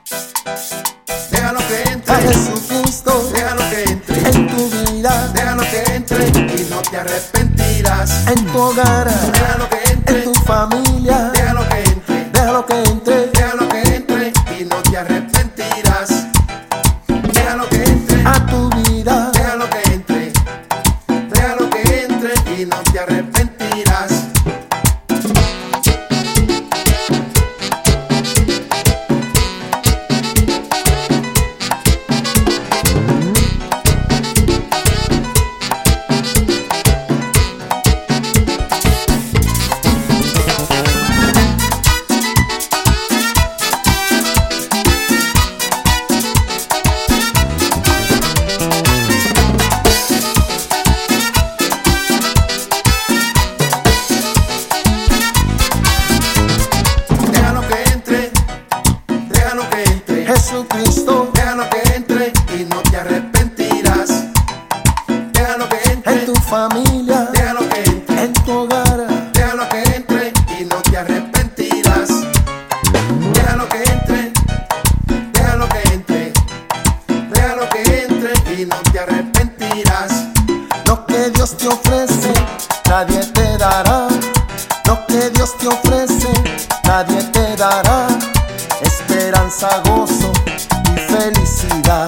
Déjalo que entre. A Jesucristo, Déjalo que entre. en tu vida, Déjalo que entre y no te arrepentirás. en tu hogar, Déjalo que entre. en tu familia. Déjalo que entre. Déjalo que entre. Déjalo que entre y no te arrepentirás. Déjalo que entre. A tu vida, Déjalo que entre. Déjalo que entre y no te arrepentirás. Déjalo que entre. Déjalo que entre. Jesucristo, Déjalo que entre y no te arrepentirás. Déjalo que entre. en tu familia, Déjalo que entre. en tu hogar, Déjalo que entre y no te arrepentirás. Déjalo que entre. Déjalo que entre. Déjalo que entre y no te arrepentirás. lo que Dios te ofrece, nadie te dará. Lo que Dios te ofrece, nadie te dará. Esperanza, gozo y felicidad.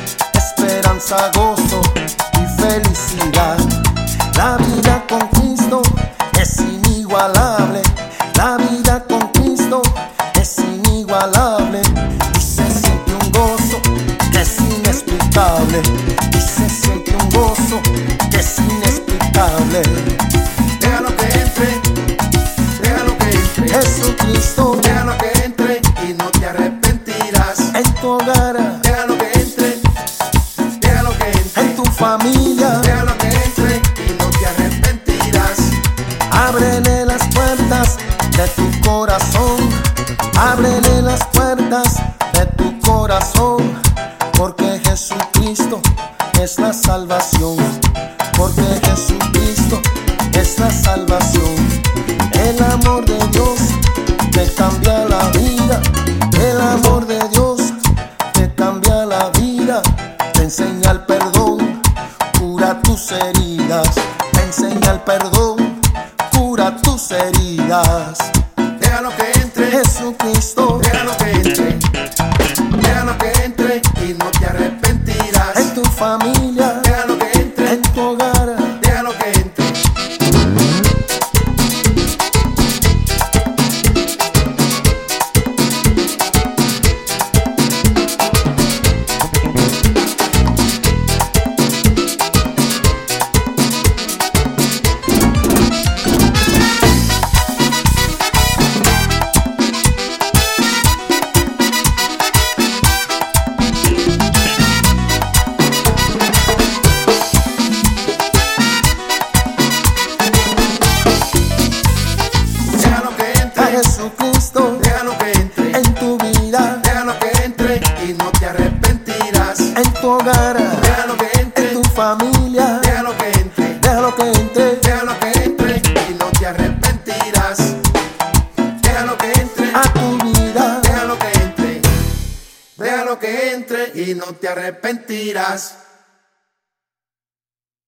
Esperanza, gozo y felicidad. La vida con Cristo es inigualable. La vida con Cristo es inigualable. Y se siente un gozo que es inexplicable. Y se siente un gozo que es inexplicable. Déjalo que entre. Déjalo que entre. Jesucristo, Déjalo que entre y no te arrepentirás. en tu hogar, Déjalo que entre. Déjalo que entre. en tu familia, Déjalo que entre y no te arrepentirás. ábrele las puertas de tu corazón. Ábrele las puertas de tu corazón. Porque Jesucristo es la salvación. Porque Jesucristo es la salvación. El amor de Dios te cambia la vida. El amor de Dios te cambia la vida. Te enseña el perdón, cura tus heridas. Te enseña el perdón, cura tus heridas. Déjalo que entre. Jesucristo, Déjalo que entre. Déjalo que entre y no te arrepentirás. en tu familia, Déjalo que entre. en tu hogar, Déjalo que entre. Déjalo que a entre. Jesucristo, Déjalo que entre. en tu vida, Déjalo que entre y no te arrepentirás. en tu hogar, Déjalo que en entre. tu familia. Déjalo que entre. Déjalo que entre Déjalo que entre y no te arrepentirás. Déjalo que entre. a tu vida. Déjalo que entre. Déjalo que entre y no te arrepentirás.